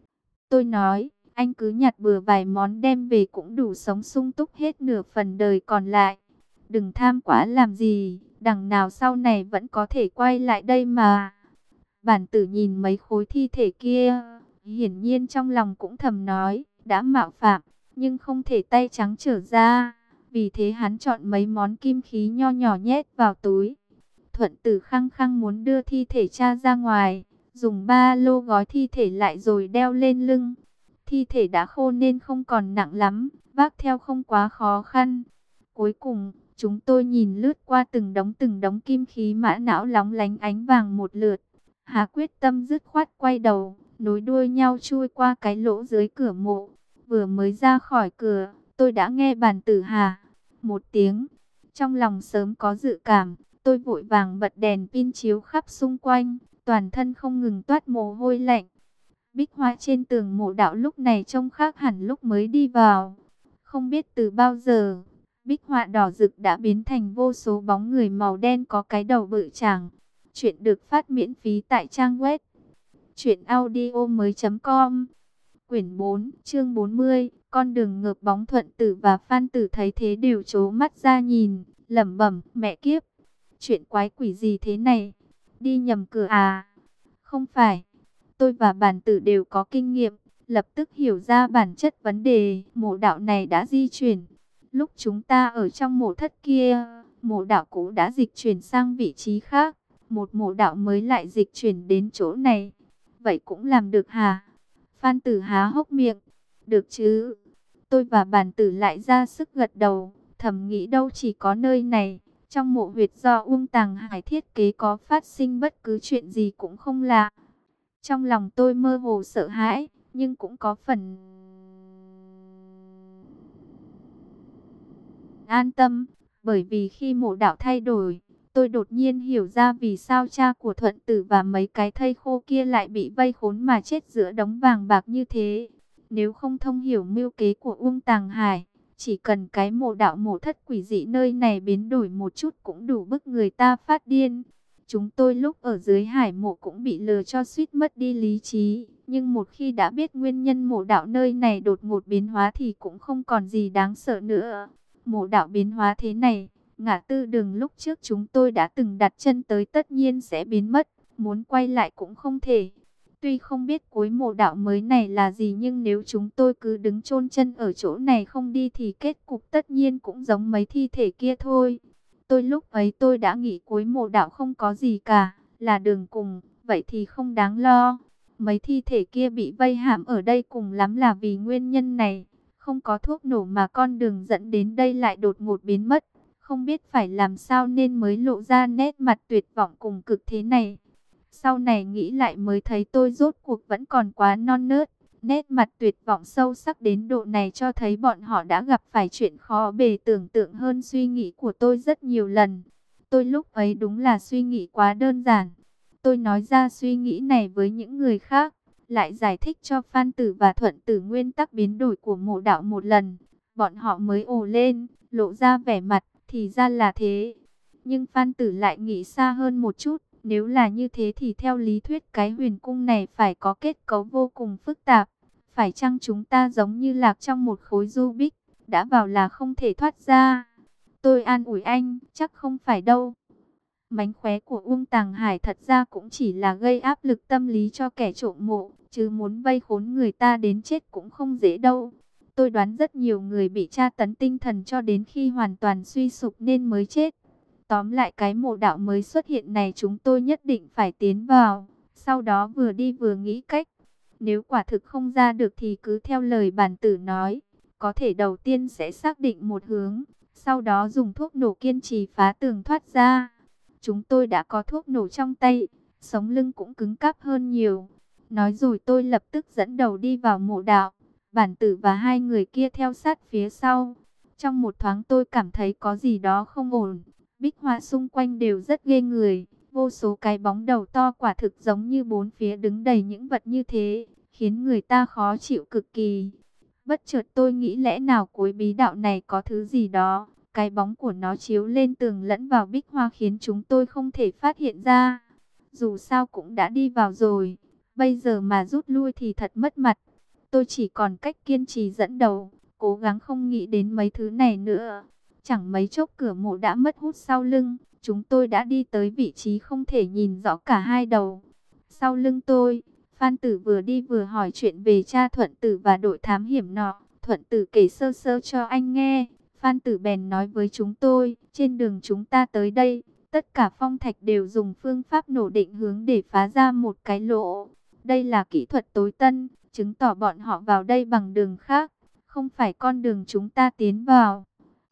Tôi nói, anh cứ nhặt bừa vài món đem về cũng đủ sống sung túc hết nửa phần đời còn lại. Đừng tham quá làm gì, đằng nào sau này vẫn có thể quay lại đây mà. Bản tử nhìn mấy khối thi thể kia, hiển nhiên trong lòng cũng thầm nói, đã mạo phạm, nhưng không thể tay trắng trở ra. Vì thế hắn chọn mấy món kim khí nho nhỏ nhét vào túi. Thuận Tử khăng khăng muốn đưa thi thể cha ra ngoài, dùng ba lô gói thi thể lại rồi đeo lên lưng. Thi thể đã khô nên không còn nặng lắm, vác theo không quá khó khăn. Cuối cùng, chúng tôi nhìn lướt qua từng đống kim khí mã não lóng lánh ánh vàng một lượt. Hà quyết tâm dứt khoát quay đầu, nối đuôi nhau chui qua cái lỗ dưới cửa mộ. Vừa mới ra khỏi cửa, tôi đã nghe Bản tử hà một tiếng. Trong lòng sớm có dự cảm, tôi vội vàng bật đèn pin chiếu khắp xung quanh, toàn thân không ngừng toát mồ hôi lạnh. Bích hoa trên tường mộ đạo lúc này trông khác hẳn lúc mới đi vào. Không biết từ bao giờ, bích họa đỏ rực đã biến thành vô số bóng người màu đen có cái đầu bự chảng. Chuyện được phát miễn phí tại trang web truyệnaudiomoi.com. Quyển 4, chương 40, con đường ngược bóng. Thuận Tử và Phan Tử thấy thế đều trố mắt ra nhìn, lẩm bẩm, mẹ kiếp, chuyện quái quỷ gì thế này? Đi nhầm cửa à? Không phải. Tôi và Bản tử đều có kinh nghiệm, lập tức hiểu ra bản chất vấn đề. Mộ đạo này đã di chuyển. Lúc chúng ta ở trong mộ thất kia, mộ đạo cũ đã dịch chuyển sang vị trí khác. Một mộ đạo mới lại dịch chuyển đến chỗ này. Vậy cũng làm được hả? Phan Tử há hốc miệng. Được chứ? Tôi và Bản tử lại ra sức gật đầu, thầm nghĩ đâu chỉ có nơi này. Trong mộ huyệt do Uông Tàng Hải thiết kế có phát sinh bất cứ chuyện gì cũng không lạ. Trong lòng tôi mơ hồ sợ hãi, nhưng cũng có phần an tâm, bởi vì khi mộ đạo thay đổi, tôi đột nhiên hiểu ra vì sao cha của Thuận Tử và mấy cái thây khô kia lại bị vây khốn mà chết giữa đống vàng bạc như thế. Nếu không thông hiểu mưu kế của Uông Tàng Hải, Chỉ cần cái mộ đạo mộ thất quỷ dị nơi này biến đổi một chút cũng đủ bức người ta phát điên. Chúng tôi lúc ở dưới hải mộ cũng bị lừa cho suýt mất đi lý trí. Nhưng một khi đã biết nguyên nhân mộ đạo nơi này đột ngột biến hóa thì cũng không còn gì đáng sợ nữa. Mộ đạo biến hóa thế này, ngã tư đường lúc trước chúng tôi đã từng đặt chân tới tất nhiên sẽ biến mất. Muốn quay lại cũng không thể. Tuy không biết cuối mộ đạo mới này là gì nhưng nếu chúng tôi cứ đứng chôn chân ở chỗ này không đi thì kết cục tất nhiên cũng giống mấy thi thể kia thôi. Lúc ấy tôi đã nghĩ cuối mộ đạo không có gì cả, là đường cùng, vậy thì không đáng lo. Mấy thi thể kia bị vây hãm ở đây cùng lắm là vì nguyên nhân này. Không có thuốc nổ mà con đường dẫn đến đây lại đột ngột biến mất. Không biết phải làm sao nên mới lộ ra nét mặt tuyệt vọng cùng cực thế này. Sau này nghĩ lại mới thấy tôi rốt cuộc vẫn còn quá non nớt. Nét mặt tuyệt vọng sâu sắc đến độ này cho thấy bọn họ đã gặp phải chuyện khó bề tưởng tượng hơn suy nghĩ của tôi rất nhiều lần. Tôi lúc ấy đúng là suy nghĩ quá đơn giản. Tôi nói ra suy nghĩ này với những người khác, lại giải thích cho Phan Tử và Thuận Tử nguyên tắc biến đổi của mộ đạo một lần. Bọn họ mới ồ lên, lộ ra vẻ mặt, thì ra là thế. Nhưng Phan Tử lại nghĩ xa hơn một chút. Nếu là như thế thì theo lý thuyết cái huyền cung này phải có kết cấu vô cùng phức tạp. Phải chăng chúng ta giống như lạc trong một khối Rubik, đã vào là không thể thoát ra? Tôi an ủi anh, chắc không phải đâu. Mánh khóe của Uông Tàng Hải thật ra cũng chỉ là gây áp lực tâm lý cho kẻ trộm mộ, chứ muốn vây khốn người ta đến chết cũng không dễ đâu. Tôi đoán rất nhiều người bị tra tấn tinh thần cho đến khi hoàn toàn suy sụp nên mới chết. Tóm lại cái mộ đạo mới xuất hiện này chúng tôi nhất định phải tiến vào. Sau đó vừa đi vừa nghĩ cách. Nếu quả thực không ra được thì cứ theo lời bản tử nói. Có thể đầu tiên sẽ xác định một hướng. Sau đó dùng thuốc nổ kiên trì phá tường thoát ra. Chúng tôi đã có thuốc nổ trong tay. Sống lưng cũng cứng cáp hơn nhiều. Nói rồi tôi lập tức dẫn đầu đi vào mộ đạo. Bản tử và hai người kia theo sát phía sau. Trong một thoáng tôi cảm thấy có gì đó không ổn. Bích hoa xung quanh đều rất ghê người. Vô số cái bóng đầu to quả thực giống như bốn phía đứng đầy những vật như thế, khiến người ta khó chịu cực kỳ. Bất chợt tôi nghĩ lẽ nào cuối bí đạo này có thứ gì đó. Cái bóng của nó chiếu lên tường lẫn vào bích hoa khiến chúng tôi không thể phát hiện ra. Dù sao cũng đã đi vào rồi. Bây giờ mà rút lui thì thật mất mặt. Tôi chỉ còn cách kiên trì dẫn đầu, cố gắng không nghĩ đến mấy thứ này nữa. Chẳng mấy chốc cửa mộ đã mất hút sau lưng. Chúng tôi đã đi tới vị trí không thể nhìn rõ cả hai đầu. Sau lưng tôi, Phan Tử vừa đi vừa hỏi chuyện về cha Thuận Tử và đội thám hiểm nọ. Thuận Tử kể sơ sơ cho anh nghe. Phan Tử bèn nói với chúng tôi, trên đường chúng ta tới đây, tất cả phong thạch đều dùng phương pháp nổ định hướng để phá ra một cái lỗ. Đây là kỹ thuật tối tân, chứng tỏ bọn họ vào đây bằng đường khác, không phải con đường chúng ta tiến vào.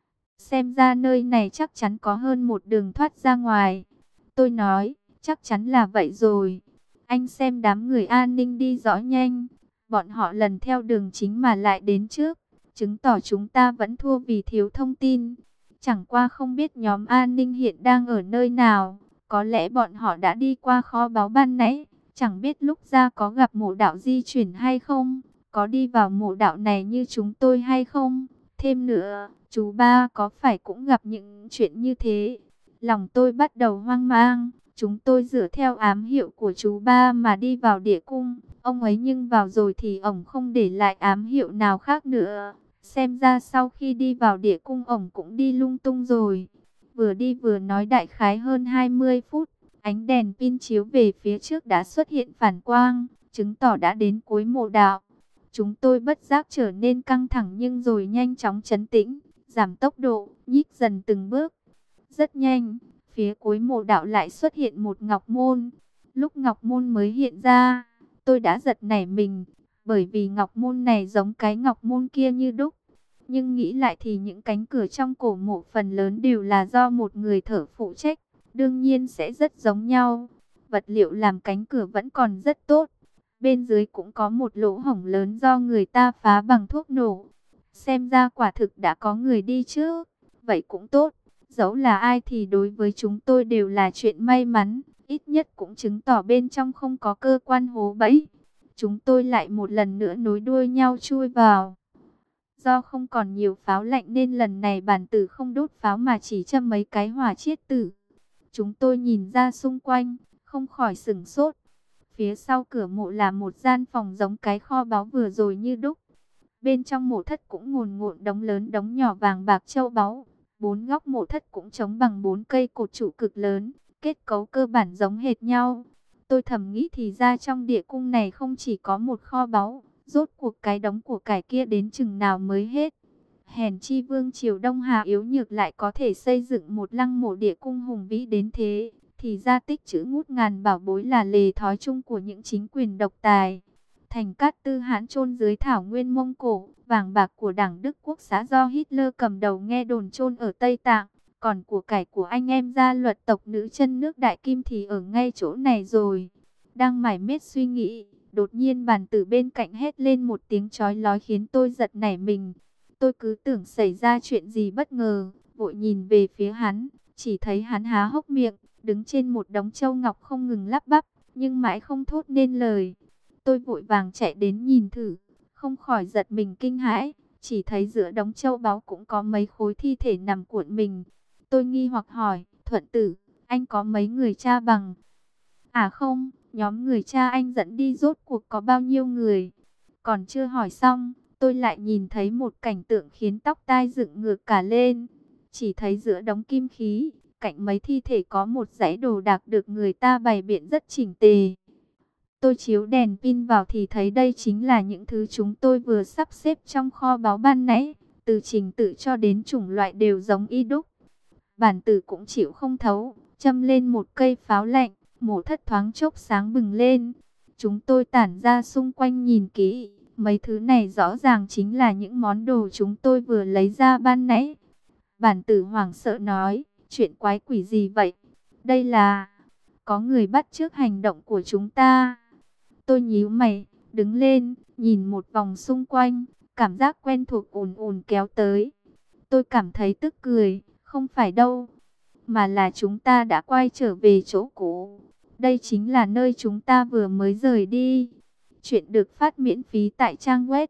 Xem ra nơi này chắc chắn có hơn một đường thoát ra ngoài. Tôi nói, chắc chắn là vậy rồi. Anh xem đám người an ninh đi rõ nhanh. Bọn họ lần theo đường chính mà lại đến trước. Chứng tỏ chúng ta vẫn thua vì thiếu thông tin. Chẳng qua không biết nhóm an ninh hiện đang ở nơi nào. Có lẽ bọn họ đã đi qua kho báu ban nãy. Chẳng biết lúc ra có gặp mộ đạo di chuyển hay không. Có đi vào mộ đạo này như chúng tôi hay không. Thêm nữa, chú ba có phải cũng gặp những chuyện như thế? Lòng tôi bắt đầu hoang mang. Chúng tôi dựa theo ám hiệu của chú ba mà đi vào địa cung. Ông ấy nhưng vào rồi thì ổng không để lại ám hiệu nào khác nữa. Xem ra sau khi đi vào địa cung ổng cũng đi lung tung rồi. Vừa đi vừa nói đại khái hơn 20 phút. Ánh đèn pin chiếu về phía trước đã xuất hiện phản quang, chứng tỏ đã đến cuối mộ đạo. Chúng tôi bất giác trở nên căng thẳng nhưng rồi nhanh chóng trấn tĩnh, giảm tốc độ, nhích dần từng bước. Rất nhanh, phía cuối mộ đạo lại xuất hiện một ngọc môn. Lúc ngọc môn mới hiện ra, tôi đã giật nảy mình, bởi vì ngọc môn này giống cái ngọc môn kia như đúc. Nhưng nghĩ lại thì những cánh cửa trong cổ mộ phần lớn đều là do một người thợ phụ trách, đương nhiên sẽ rất giống nhau. Vật liệu làm cánh cửa vẫn còn rất tốt. Bên dưới cũng có một lỗ hổng lớn do người ta phá bằng thuốc nổ. Xem ra quả thực đã có người đi trước. Vậy cũng tốt. Dẫu là ai thì đối với chúng tôi đều là chuyện may mắn. Ít nhất cũng chứng tỏ bên trong không có cơ quan hố bẫy. Chúng tôi lại một lần nữa nối đuôi nhau chui vào. Do không còn nhiều pháo lạnh nên lần này bản tử không đốt pháo mà chỉ châm mấy cái hỏa chiết tử. Chúng tôi nhìn ra xung quanh, không khỏi sửng sốt. Phía sau cửa mộ là một gian phòng giống cái kho báu vừa rồi như đúc. Bên trong mộ thất cũng ngổn nộn đống lớn đống nhỏ vàng bạc châu báu. Bốn góc mộ thất cũng chống bằng bốn cây cột trụ cực lớn, kết cấu cơ bản giống hệt nhau. Tôi thầm nghĩ thì ra trong địa cung này không chỉ có một kho báu, rốt cuộc cái đống của cải kia đến chừng nào mới hết. Hèn chi vương triều Đông Hà yếu nhược lại có thể xây dựng một lăng mộ địa cung hùng vĩ đến thế. Thì ra tích trữ ngút ngàn bảo bối là lề thói chung của những chính quyền độc tài. Thành Cát Tư Hãn chôn dưới thảo nguyên Mông Cổ, vàng bạc của Đảng Đức Quốc xã do Hitler cầm đầu nghe đồn chôn ở Tây Tạng. Còn của cải của anh em gia luật tộc nữ chân nước Đại Kim thì ở ngay chỗ này rồi. Đang mải miết suy nghĩ, đột nhiên bàn tử bên cạnh hét lên một tiếng chói lói khiến tôi giật nảy mình. Tôi cứ tưởng xảy ra chuyện gì bất ngờ, vội nhìn về phía hắn, chỉ thấy hắn há hốc miệng, đứng trên một đống châu ngọc không ngừng lắp bắp, nhưng mãi không thốt nên lời. Tôi vội vàng chạy đến nhìn thử, không khỏi giật mình kinh hãi, chỉ thấy giữa đống châu báu cũng có mấy khối thi thể nằm cuộn mình. Tôi nghi hoặc hỏi, Thuận tử, anh có mấy người cha bằng? À không, nhóm người cha anh dẫn đi rốt cuộc có bao nhiêu người? Còn chưa hỏi xong, tôi lại nhìn thấy một cảnh tượng khiến tóc tai dựng ngược cả lên. Chỉ thấy giữa đống kim khí, cạnh mấy thi thể có một dãy đồ đạc được người ta bày biện rất chỉnh tề. Tôi chiếu đèn pin vào thì thấy đây chính là những thứ chúng tôi vừa sắp xếp trong kho báu ban nãy. Từ trình tự cho đến chủng loại đều giống y đúc. Bản tử cũng chịu không thấu, châm lên một cây pháo lạnh, mổ thất thoáng chốc sáng bừng lên. Chúng tôi tản ra xung quanh nhìn kỹ, mấy thứ này rõ ràng chính là những món đồ chúng tôi vừa lấy ra ban nãy. Bản tử hoảng sợ nói, chuyện quái quỷ gì vậy? Đây là... có người bắt chước hành động của chúng ta. Tôi nhíu mày, đứng lên, nhìn một vòng xung quanh, cảm giác quen thuộc ùn ùn kéo tới. Tôi cảm thấy tức cười, không phải đâu, mà là chúng ta đã quay trở về chỗ cũ. Đây chính là nơi chúng ta vừa mới rời đi. Chuyện được phát miễn phí tại trang web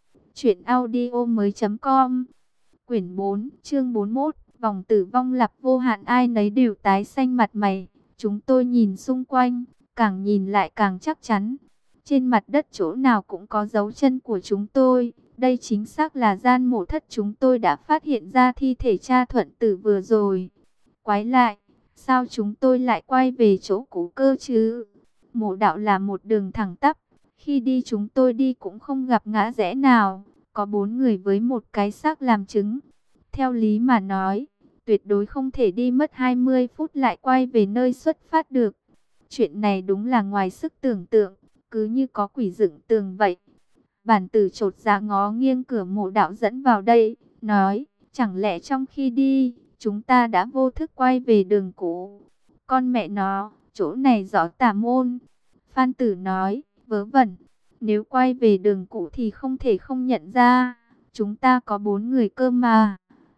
truyệnaudiomoi.com. Quyển 4, chương 41, vòng tử vong lặp vô hạn, ai nấy đều tái xanh mặt mày. Chúng tôi nhìn xung quanh, càng nhìn lại càng chắc chắn. Trên mặt đất chỗ nào cũng có dấu chân của chúng tôi. Đây chính xác là gian mộ thất chúng tôi đã phát hiện ra thi thể cha Thuận tử vừa rồi. Quái lại, sao chúng tôi lại quay về chỗ cũ cơ chứ? Mộ đạo là một đường thẳng tắp. Khi đi chúng tôi đi cũng không gặp ngã rẽ nào. Có 4 người với một cái xác làm chứng. Theo lý mà nói, tuyệt đối không thể đi mất 20 phút lại quay về nơi xuất phát được. Chuyện này đúng là ngoài sức tưởng tượng, cứ như có quỷ dựng tường vậy. Bản tử chột dạ ngó nghiêng cửa mộ đạo dẫn vào đây, nói, chẳng lẽ trong khi đi, chúng ta đã vô thức quay về đường cũ? Con mẹ nó, chỗ này rõ tà môn. Phan Tử nói, vớ vẩn, nếu quay về đường cũ thì không thể không nhận ra, chúng ta có 4 người cơ mà.